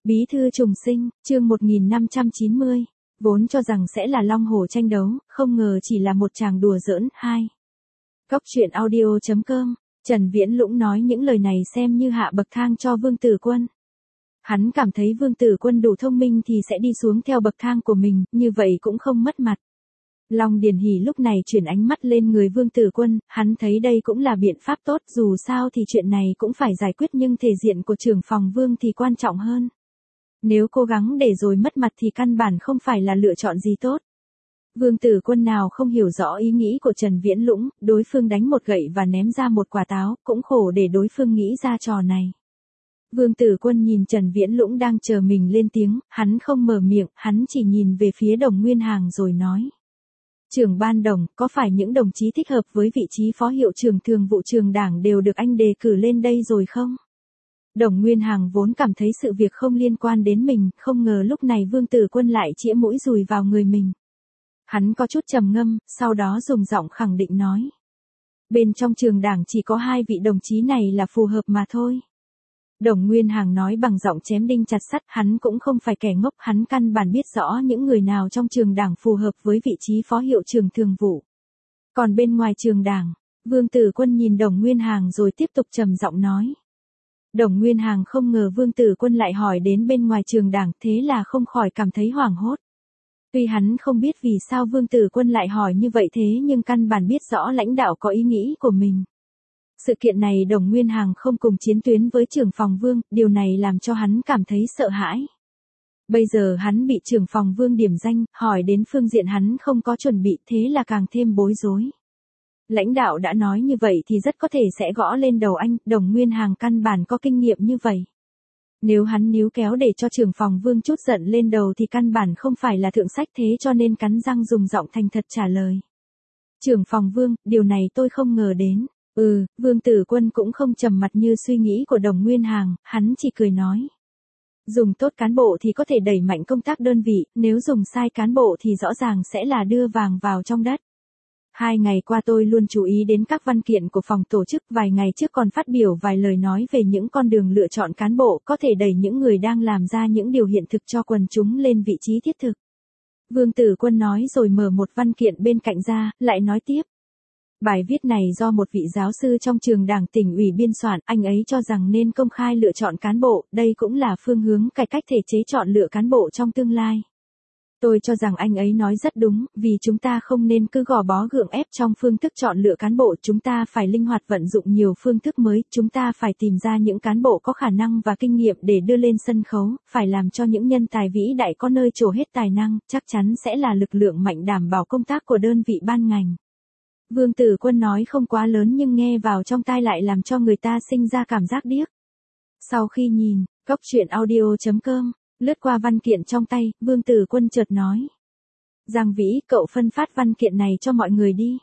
Bí thư trùng sinh, chương 1590, vốn cho rằng sẽ là long hổ tranh đấu, không ngờ chỉ là một tràng đùa giỡn. 2. Góc truyện audio.com, Trần Viễn Lũng nói những lời này xem như hạ bậc thang cho Vương Tử Quân. Hắn cảm thấy Vương Tử Quân đủ thông minh thì sẽ đi xuống theo bậc thang của mình, như vậy cũng không mất mặt. Long Điền Hỷ lúc này chuyển ánh mắt lên người Vương Tử Quân, hắn thấy đây cũng là biện pháp tốt, dù sao thì chuyện này cũng phải giải quyết nhưng thể diện của trưởng phòng Vương thì quan trọng hơn. Nếu cố gắng để rồi mất mặt thì căn bản không phải là lựa chọn gì tốt. Vương Tử Quân nào không hiểu rõ ý nghĩ của Trần Viễn Lũng, đối phương đánh một gậy và ném ra một quả táo, cũng khổ để đối phương nghĩ ra trò này. Vương Tử Quân nhìn Trần Viễn Lũng đang chờ mình lên tiếng, hắn không mở miệng, hắn chỉ nhìn về phía Đồng Nguyên Hàng rồi nói. Trưởng ban Đồng, có phải những đồng chí thích hợp với vị trí phó hiệu trưởng thường vụ trường đảng đều được anh đề cử lên đây rồi không? Đồng Nguyên Hàng vốn cảm thấy sự việc không liên quan đến mình, không ngờ lúc này Vương Tử Quân lại chĩa mũi dùi vào người mình. Hắn có chút trầm ngâm, sau đó dùng giọng khẳng định nói. Bên trong trường đảng chỉ có 2 vị đồng chí này là phù hợp mà thôi. Đồng Nguyên Hàng nói bằng giọng chém đinh chặt sắt, hắn cũng không phải kẻ ngốc, hắn căn bản biết rõ những người nào trong trường đảng phù hợp với vị trí phó hiệu trưởng thường vụ. Còn bên ngoài trường đảng, Vương Tử Quân nhìn Đồng Nguyên Hàng rồi tiếp tục trầm giọng nói. Đồng Nguyên Hàng không ngờ Vương Tử Quân lại hỏi đến bên ngoài trường đảng, thế là không khỏi cảm thấy hoảng hốt. Tuy hắn không biết vì sao Vương Tử Quân lại hỏi như vậy thế nhưng căn bản biết rõ lãnh đạo có ý nghĩ của mình. Sự kiện này Đồng Nguyên Hàng không cùng chiến tuyến với trưởng phòng Vương, điều này làm cho hắn cảm thấy sợ hãi. Bây giờ hắn bị trưởng phòng Vương điểm danh, hỏi đến phương diện hắn không có chuẩn bị, thế là càng thêm bối rối. Lãnh đạo đã nói như vậy thì rất có thể sẽ gõ lên đầu anh, Đồng Nguyên Hàng căn bản có kinh nghiệm như vậy. Nếu hắn níu kéo để cho trưởng phòng Vương chút giận lên đầu thì căn bản không phải là thượng sách, thế cho nên cắn răng dùng giọng thành thật trả lời. Trưởng phòng Vương, điều này tôi không ngờ đến. Vương Tử Quân cũng không trầm mặt như suy nghĩ của Đồng Nguyên Hàng, hắn chỉ cười nói. Dùng tốt cán bộ thì có thể đẩy mạnh công tác đơn vị, nếu dùng sai cán bộ thì rõ ràng sẽ là đưa vàng vào trong đất. 2 ngày qua tôi luôn chú ý đến các văn kiện của phòng tổ chức, vài ngày trước còn phát biểu vài lời nói về những con đường lựa chọn cán bộ có thể đẩy những người đang làm ra những điều hiện thực cho quần chúng lên vị trí thiết thực. Vương Tử Quân nói rồi mở một văn kiện bên cạnh ra, lại nói tiếp. Bài viết này do một vị giáo sư trong trường đảng tỉnh ủy biên soạn, anh ấy cho rằng nên công khai lựa chọn cán bộ, đây cũng là phương hướng cải cách thể chế chọn lựa cán bộ trong tương lai. Tôi cho rằng anh ấy nói rất đúng, vì chúng ta không nên cứ gò bó gượng ép trong phương thức chọn lựa cán bộ, chúng ta phải linh hoạt vận dụng nhiều phương thức mới, chúng ta phải tìm ra những cán bộ có khả năng và kinh nghiệm để đưa lên sân khấu, phải làm cho những nhân tài vĩ đại có nơi trổ hết tài năng, chắc chắn sẽ là lực lượng mạnh đảm bảo công tác của đơn vị ban ngành. Vương Tử Quân nói không quá lớn nhưng nghe vào trong tai lại làm cho người ta sinh ra cảm giác điếc. Sau khi nhìn, góc truyện audio.com, lướt qua văn kiện trong tay, Vương Tử Quân chợt nói. Giang Vĩ, cậu phân phát văn kiện này cho mọi người đi.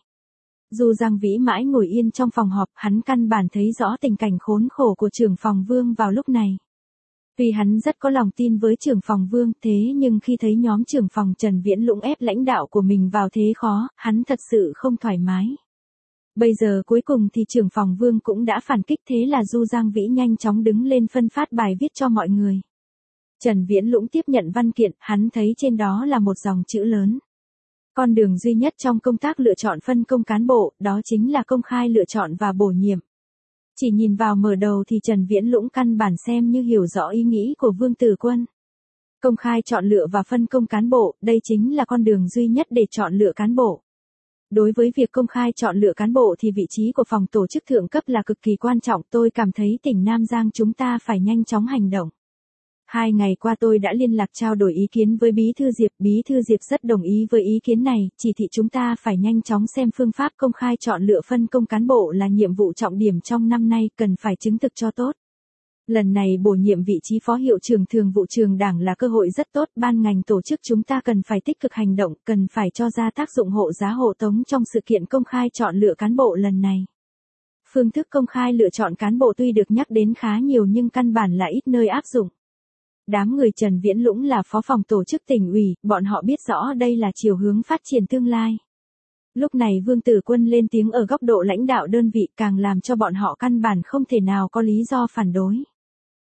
Dù Giang Vĩ mãi ngồi yên trong phòng họp, hắn căn bản thấy rõ tình cảnh khốn khổ của trưởng phòng Vương vào lúc này. Tuy hắn rất có lòng tin với trưởng phòng Vương, thế nhưng khi thấy nhóm trưởng phòng Trần Viễn Lũng ép lãnh đạo của mình vào thế khó, hắn thật sự không thoải mái. Bây giờ cuối cùng thì trưởng phòng Vương cũng đã phản kích, thế là Du Giang Vĩ nhanh chóng đứng lên phân phát bài viết cho mọi người. Trần Viễn Lũng tiếp nhận văn kiện, hắn thấy trên đó là một dòng chữ lớn. Con đường duy nhất trong công tác lựa chọn phân công cán bộ, đó chính là công khai lựa chọn và bổ nhiệm. Chỉ nhìn vào mở đầu thì Trần Viễn Lũng căn bản xem như hiểu rõ ý nghĩ của Vương Tử Quân. Công khai chọn lựa và phân công cán bộ, đây chính là con đường duy nhất để chọn lựa cán bộ. Đối với việc công khai chọn lựa cán bộ thì vị trí của phòng tổ chức thượng cấp là cực kỳ quan trọng, tôi cảm thấy tỉnh Nam Giang chúng ta phải nhanh chóng hành động. 2 ngày qua tôi đã liên lạc trao đổi ý kiến với Bí thư Diệp rất đồng ý với ý kiến này, chỉ thị chúng ta phải nhanh chóng xem phương pháp công khai chọn lựa phân công cán bộ là nhiệm vụ trọng điểm trong năm nay, cần phải chứng thực cho tốt. Lần này bổ nhiệm vị trí phó hiệu trưởng thường vụ trường đảng là cơ hội rất tốt, ban ngành tổ chức chúng ta cần phải tích cực hành động, cần phải cho ra tác dụng hộ giá hộ tống trong sự kiện công khai chọn lựa cán bộ lần này. Phương thức công khai lựa chọn cán bộ tuy được nhắc đến khá nhiều nhưng căn bản là ít nơi áp dụng. Đám người Trần Viễn Lũng là phó phòng tổ chức tỉnh ủy, bọn họ biết rõ đây là chiều hướng phát triển tương lai. Lúc này Vương Tử Quân lên tiếng ở góc độ lãnh đạo đơn vị càng làm cho bọn họ căn bản không thể nào có lý do phản đối.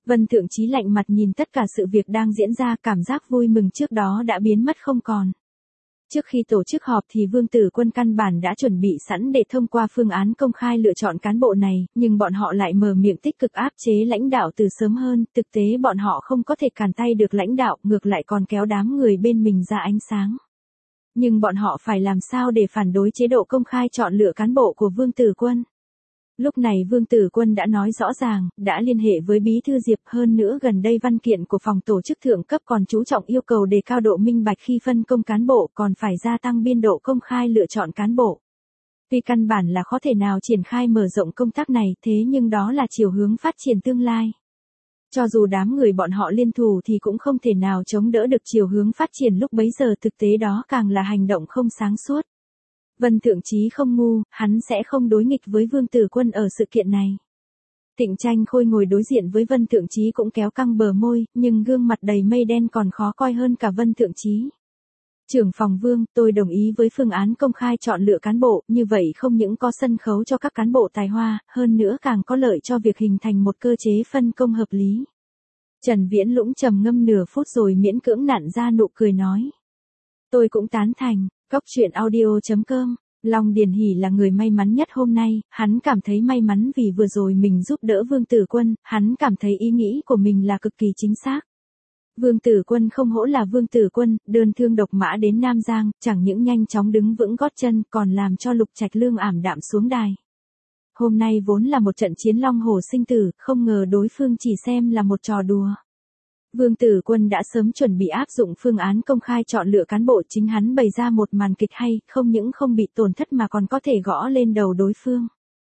Vân Thượng Chí lạnh mặt nhìn tất cả sự việc đang diễn ra, cảm giác vui mừng trước đó đã biến mất không còn. Trước khi tổ chức họp thì Vương Tử Quân căn bản đã chuẩn bị sẵn để thông qua phương án công khai lựa chọn cán bộ này, nhưng bọn họ lại mở miệng tích cực áp chế lãnh đạo từ sớm hơn, thực tế bọn họ không có thể cản tay được lãnh đạo, ngược lại còn kéo đám người bên mình ra ánh sáng. Nhưng bọn họ phải làm sao để phản đối chế độ công khai chọn lựa cán bộ của Vương Tử Quân? Lúc này Vương Tử Quân đã nói rõ ràng, đã liên hệ với Bí thư Diệp, hơn nữa gần đây văn kiện của phòng tổ chức thượng cấp còn chú trọng yêu cầu đề cao độ minh bạch khi phân công cán bộ, còn phải gia tăng biên độ công khai lựa chọn cán bộ. Tuy căn bản là khó thể nào triển khai mở rộng công tác này, thế nhưng đó là chiều hướng phát triển tương lai. Cho dù đám người bọn họ liên thủ thì cũng không thể nào chống đỡ được chiều hướng phát triển lúc bấy giờ, thực tế đó càng là hành động không sáng suốt. Vân Thượng Chí không ngu, hắn sẽ không đối nghịch với Vương Tử Quân ở sự kiện này. Tịnh Tranh Khôi ngồi đối diện với Vân Thượng Chí cũng kéo căng bờ môi, nhưng gương mặt đầy mây đen còn khó coi hơn cả Vân Thượng Chí. Trưởng phòng Vương, tôi đồng ý với phương án công khai chọn lựa cán bộ, như vậy không những có sân khấu cho các cán bộ tài hoa, hơn nữa càng có lợi cho việc hình thành một cơ chế phân công hợp lý. Trần Viễn Lũng trầm ngâm nửa phút rồi miễn cưỡng nặn ra nụ cười nói. Tôi cũng tán thành. Cóc truyện audio.com. Long Điền Hỷ là người may mắn nhất hôm nay, hắn cảm thấy may mắn vì vừa rồi mình giúp đỡ Vương Tử Quân, hắn cảm thấy ý nghĩ của mình là cực kỳ chính xác. Vương Tử Quân không hổ là Vương Tử Quân, đơn thương độc mã đến Nam Giang, chẳng những nhanh chóng đứng vững gót chân, còn làm cho Lục Trạch Lương ảm đạm xuống đài. Hôm nay vốn là một trận chiến long hổ sinh tử, không ngờ đối phương chỉ xem là một trò đùa. Vương Tử Quân đã sớm chuẩn bị áp dụng phương án công khai chọn lựa cán bộ, chính hắn bày ra một màn kịch hay, không những không bị tổn thất mà còn có thể gõ lên đầu đối phương.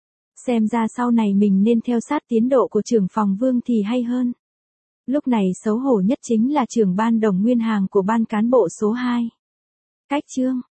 Xem ra sau này mình nên theo sát tiến độ của trưởng phòng Vương thì hay hơn. Lúc này xấu hổ nhất chính là trưởng ban Đồng Nguyên Hàng của ban cán bộ số 2. Cách chương